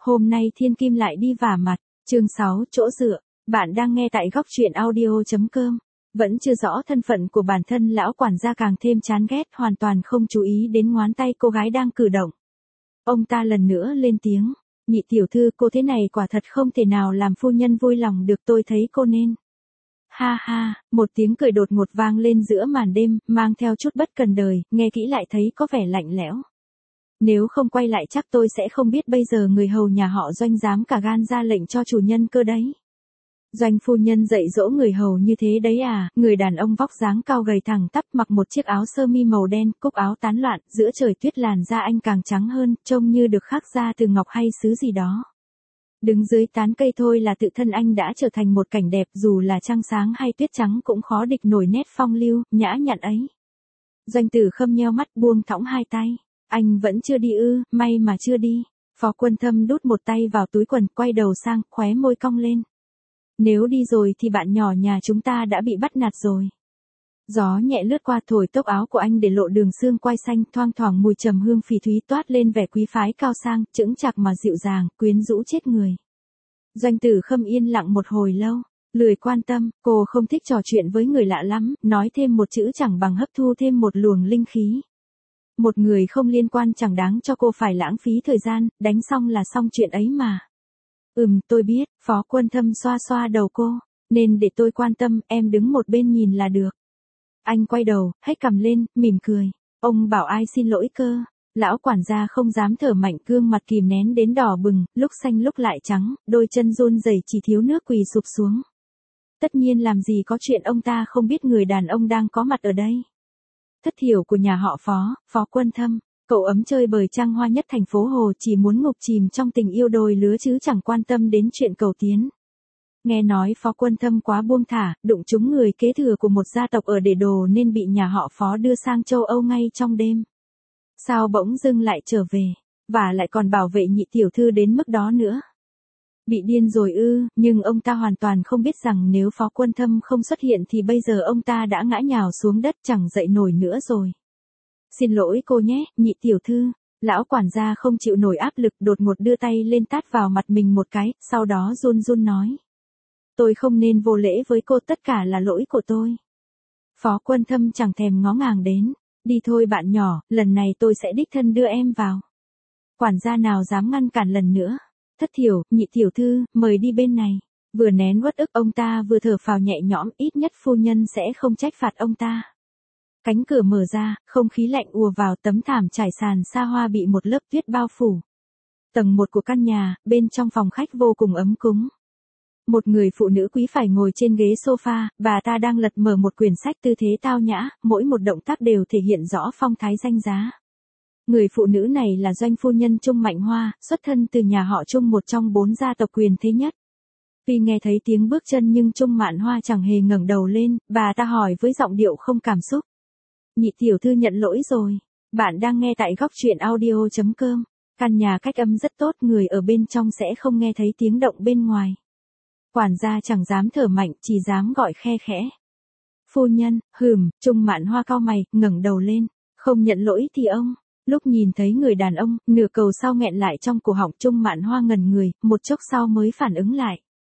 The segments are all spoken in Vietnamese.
Hôm nay thiên kim lại đi vả mặt, chương 6 chỗ dựa, bạn đang nghe tại góc truyện audio.com. Vẫn chưa rõ thân phận của bản thân lão quản gia càng thêm chán ghét, hoàn toàn không chú ý đến ngón tay cô gái đang cử động. Ông ta lần nữa lên tiếng, nhị tiểu thư, cô thế này quả thật không thể nào làm phu nhân vui lòng được, tôi thấy cô nên. Ha ha, một tiếng cười đột ngột vang lên giữa màn đêm, mang theo chút bất cần đời, nghe kỹ lại thấy có vẻ lạnh lẽo. Nếu không quay lại chắc tôi sẽ không biết bây giờ người hầu nhà họ Doanh dám cả gan ra lệnh cho chủ nhân cơ đấy. Doanh phu nhân dạy dỗ người hầu như thế đấy à? Người đàn ông vóc dáng cao gầy thẳng tắp, mặc một chiếc áo sơ mi màu đen, cúc áo tán loạn, giữa trời tuyết làn da anh càng trắng hơn, trông như được khắc ra từ ngọc hay sứ gì đó. Đứng dưới tán cây thôi là tự thân anh đã trở thành một cảnh đẹp, dù là trăng sáng hay tuyết trắng cũng khó địch nổi nét phong lưu, nhã nhặn ấy. Doanh Tử Khâm nheo mắt buông thõng hai tay. Anh vẫn chưa đi ư? May mà chưa đi. Phó Quân Thâm đút một tay vào túi quần, quay đầu sang, khóe môi cong lên. Nếu đi rồi thì bạn nhỏ nhà chúng ta đã bị bắt nạt rồi. Gió nhẹ lướt qua thổi tóc áo của anh để lộ đường xương quai xanh, thoang thoảng mùi trầm hương phỉ thúy toát lên vẻ quý phái cao sang, chững chạc mà dịu dàng, quyến rũ chết người. Doanh Tử Khâm yên lặng một hồi lâu, lười quan tâm, cô không thích trò chuyện với người lạ lắm, nói thêm một chữ chẳng bằng hấp thu thêm một luồng linh khí. Một người không liên quan chẳng đáng cho cô phải lãng phí thời gian, đánh xong là xong chuyện ấy mà. Tôi biết, Phó Quân Thâm xoa xoa đầu cô, nên để tôi quan tâm, em đứng một bên nhìn là được. Anh quay đầu, hất cằm lên, mỉm cười. Ông bảo ai xin lỗi cơ? Lão quản gia không dám thở mạnh, gương mặt kìm nén đến đỏ bừng, lúc xanh lúc lại trắng, đôi chân run rẩy chỉ thiếu nước quỳ sụp xuống. Tất nhiên làm gì có chuyện ông ta không biết người đàn ông đang có mặt ở đây. Thất thiểu của nhà họ Phó Quân Thâm, cậu ấm chơi bời trăng hoa nhất thành phố Hồ, chỉ muốn ngục chìm trong tình yêu đôi lứa chứ chẳng quan tâm đến chuyện cầu tiến. Nghe nói Phó Quân Thâm quá buông thả, đụng trúng người kế thừa của một gia tộc ở để đồ nên bị nhà họ Phó đưa sang châu Âu ngay trong đêm. Sao bỗng dưng lại trở về, và lại còn bảo vệ nhị tiểu thư đến mức đó nữa. Bị điên rồi ư? Nhưng ông ta hoàn toàn không biết rằng nếu Phó Quân Thâm không xuất hiện thì bây giờ ông ta đã ngã nhào xuống đất chẳng dậy nổi nữa rồi. Xin lỗi cô nhé, nhị tiểu thư. Lão quản gia không chịu nổi áp lực, đột ngột đưa tay lên tát vào mặt mình một cái, sau đó run run nói. Tôi không nên vô lễ với cô, tất cả là lỗi của tôi. Phó Quân Thâm chẳng thèm ngó ngàng đến. Đi thôi bạn nhỏ, lần này tôi sẽ đích thân đưa em vào. Quản gia nào dám ngăn cản lần nữa. Thất thiểu, nhị tiểu thư, mời đi bên này. Vừa nén uất ức ông ta vừa thở phào nhẹ nhõm, ít nhất phu nhân sẽ không trách phạt ông ta. Cánh cửa mở ra, không khí lạnh ùa vào, tấm thảm trải sàn xa hoa bị một lớp tuyết bao phủ. Tầng 1 của căn nhà, bên trong phòng khách vô cùng ấm cúng. Một người phụ nữ quý phải ngồi trên ghế sofa, bà ta đang lật mở một quyển sách tư thế tao nhã, mỗi một động tác đều thể hiện rõ phong thái danh giá. Người phụ nữ này là doanh phu nhân Trung Mạnh Hoa, xuất thân từ nhà họ Trung, một trong 4 gia tộc quyền thế nhất. Vì nghe thấy tiếng bước chân nhưng Trung Mạn Hoa chẳng hề ngẩng đầu lên, bà ta hỏi với giọng điệu không cảm xúc. Nhị tiểu thư nhận lỗi rồi. Bạn đang nghe tại góc truyện audio.com. Căn nhà cách âm rất tốt, người ở bên trong sẽ không nghe thấy tiếng động bên ngoài. Quản gia chẳng dám thở mạnh, chỉ dám gọi khe khẽ. Phu nhân, Trung Mạn Hoa cau mày, ngẩng đầu lên. Không nhận lỗi thì ông. Lúc nhìn thấy người đàn ông, nửa câu sau nghẹn lại trong cổ họng, Trung Mạn Hoa ngẩn người, một chốc sau mới phản ứng lại.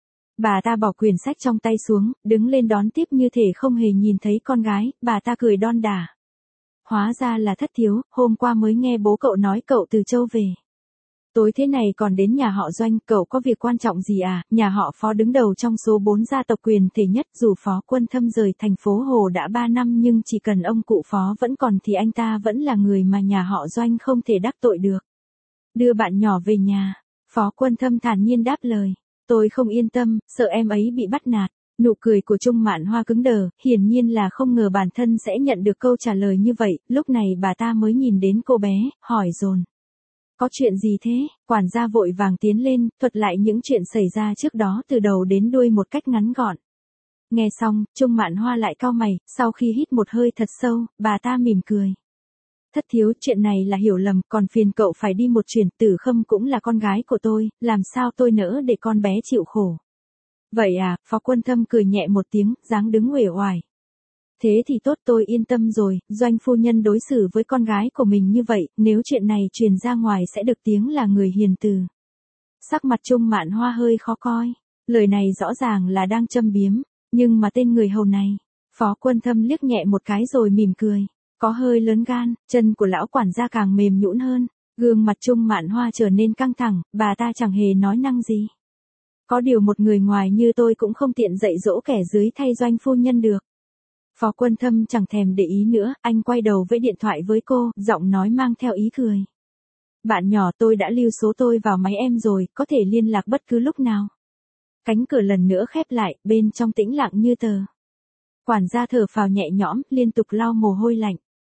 Bà ta bỏ quyển sách trong tay xuống, đứng lên đón tiếp như thể không hề nhìn thấy con gái, bà ta cười đon đả. Hóa ra là Thất thiếu, hôm qua mới nghe bố cậu nói cậu từ châu về. Tối thế này còn đến nhà họ Doanh, cậu có việc quan trọng gì à? Nhà họ Phó đứng đầu trong số 4 gia tộc quyền thể nhất, dù Phó Quân Thâm rời thành phố Hồ đã 3 năm nhưng chỉ cần ông cụ Phó vẫn còn thì anh ta vẫn là người mà nhà họ Doanh không thể đắc tội được. Đưa bạn nhỏ về nhà, Phó Quân Thâm thản nhiên đáp lời. Tôi không yên tâm, sợ em ấy bị bắt nạt. Nụ cười của Trung Mạn Hoa cứng đờ, hiển nhiên là không ngờ bản thân sẽ nhận được câu trả lời như vậy, lúc này bà ta mới nhìn đến cô bé, hỏi dồn. Có chuyện gì thế? Quản gia vội vàng tiến lên, thuật lại những chuyện xảy ra trước đó từ đầu đến đuôi một cách ngắn gọn. Nghe xong, Trung Mạn Hoa lại cau mày, sau khi hít một hơi thật sâu, bà ta mỉm cười. Thất thiếu, chuyện này là hiểu lầm, còn phiền cậu phải đi một chuyến, Tử Khâm cũng là con gái của tôi, làm sao tôi nỡ để con bé chịu khổ. Vậy à? Phó Quân Thâm cười nhẹ một tiếng, dáng đứng uể oải. Thế thì tốt, tôi yên tâm rồi, Doanh phu nhân đối xử với con gái của mình như vậy, nếu chuyện này truyền ra ngoài sẽ được tiếng là người hiền từ. Sắc mặt Trung Mạn Hoa hơi khó coi. Lời này rõ ràng là đang châm biếm. Nhưng mà tên người hầu này. Phó Quân Thâm liếc nhẹ một cái rồi mỉm cười. Có hơi lớn gan, chân của lão quản gia càng mềm nhũn hơn. Gương mặt Trung Mạn Hoa trở nên căng thẳng, bà ta chẳng hề nói năng gì. Có điều một người ngoài như tôi cũng không tiện dạy dỗ kẻ dưới thay Doanh phu nhân được. Phó Quân Thâm chẳng thèm để ý nữa, anh quay đầu với điện thoại với cô, giọng nói mang theo ý cười. Bạn nhỏ, tôi đã lưu số tôi vào máy em rồi, có thể liên lạc bất cứ lúc nào. Cánh cửa lần nữa khép lại, bên trong tĩnh lặng như tờ. Quản gia thở phào nhẹ nhõm, liên tục lau mồ hôi lạnh.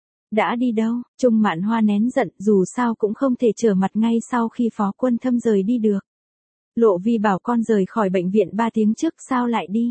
Đã đi đâu? Trung Mạn Hoa nén giận, dù sao cũng không thể trở mặt ngay sau khi Phó Quân Thâm rời đi được. Lộ Vi bảo con rời khỏi bệnh viện 3 tiếng trước, sao lại đi?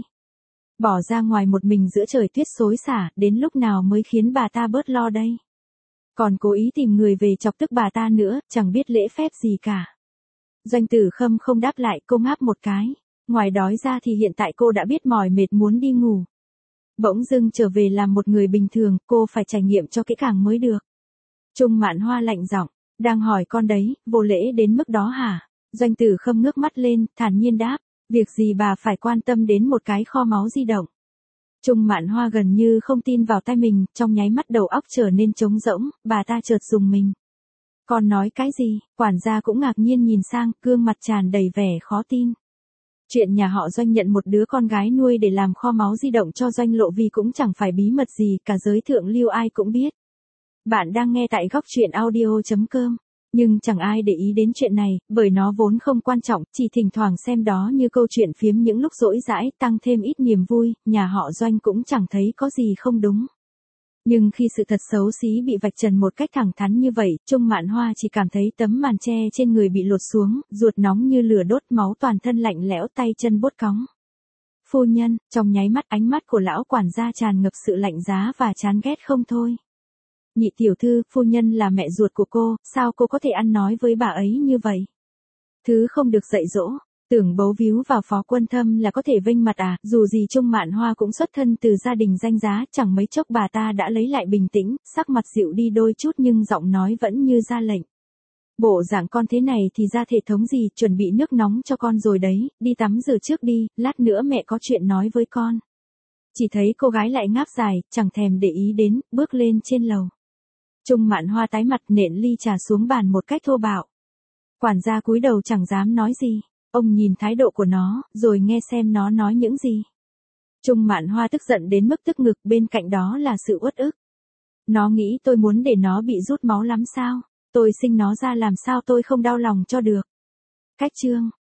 Bỏ ra ngoài một mình giữa trời tuyết xối xả, đến lúc nào mới khiến bà ta bớt lo đây? Còn cố ý tìm người về chọc tức bà ta nữa, chẳng biết lễ phép gì cả. Doanh Tử Khâm không đáp lại, cô ngáp một cái. Ngoài đói ra thì hiện tại cô đã biết mỏi mệt muốn đi ngủ. Bỗng dưng trở về làm một người bình thường, cô phải trải nghiệm cho kỹ càng mới được. Trung Mạn Hoa lạnh giọng, đang hỏi con đấy, vô lễ đến mức đó hả? Doanh Tử Khâm ngước mắt lên, thản nhiên đáp, việc gì bà phải quan tâm đến một cái kho máu di động. Trung Mạn Hoa gần như không tin vào tai mình, trong nháy mắt đầu óc trở nên trống rỗng, bà ta chợt rùng mình. Con nói cái gì? Quản gia cũng ngạc nhiên nhìn sang, gương mặt tràn đầy vẻ khó tin. Chuyện nhà họ Doanh nhận một đứa con gái nuôi để làm kho máu di động cho Doanh Lộ Vi cũng chẳng phải bí mật gì, cả giới thượng lưu ai cũng biết. Bạn đang nghe tại góc truyện audio.com. Nhưng chẳng ai để ý đến chuyện này, bởi nó vốn không quan trọng, chỉ thỉnh thoảng xem đó như câu chuyện phiếm những lúc rỗi rãi, tăng thêm ít niềm vui, nhà họ Doanh cũng chẳng thấy có gì không đúng. Nhưng khi sự thật xấu xí bị vạch trần một cách thẳng thắn như vậy, Trung Mạn Hoa chỉ cảm thấy tấm màn che trên người bị lột xuống, ruột nóng như lửa đốt, máu toàn thân lạnh lẽo, tay chân buốt cóng. Phu nhân, trong nháy mắt ánh mắt của lão quản gia tràn ngập sự lạnh giá và chán ghét không thôi. Nhị tiểu thư, phu nhân là mẹ ruột của cô, sao cô có thể ăn nói với bà ấy như vậy? Thứ không được dạy dỗ, tưởng bấu víu vào Phó Quân Thâm là có thể vênh mặt à? Dù gì Trung Mạn Hoa cũng xuất thân từ gia đình danh giá, chẳng mấy chốc bà ta đã lấy lại bình tĩnh, sắc mặt dịu đi đôi chút nhưng giọng nói vẫn như ra lệnh. Bộ dạng con thế này thì ra thể thống gì, chuẩn bị nước nóng cho con rồi đấy, đi tắm rửa trước đi, lát nữa mẹ có chuyện nói với con. Chỉ thấy cô gái lại ngáp dài, chẳng thèm để ý đến, bước lên trên lầu. Trung Mạn Hoa tái mặt, nện ly trà xuống bàn một cách thô bạo. Quản gia cúi đầu chẳng dám nói gì. Ông nhìn thái độ của nó, rồi nghe xem nó nói những gì. Trung Mạn Hoa tức giận đến mức tức ngực, bên cạnh đó là sự uất ức. Nó nghĩ tôi muốn để nó bị rút máu lắm sao? Tôi sinh nó ra làm sao tôi không đau lòng cho được? Cách chương.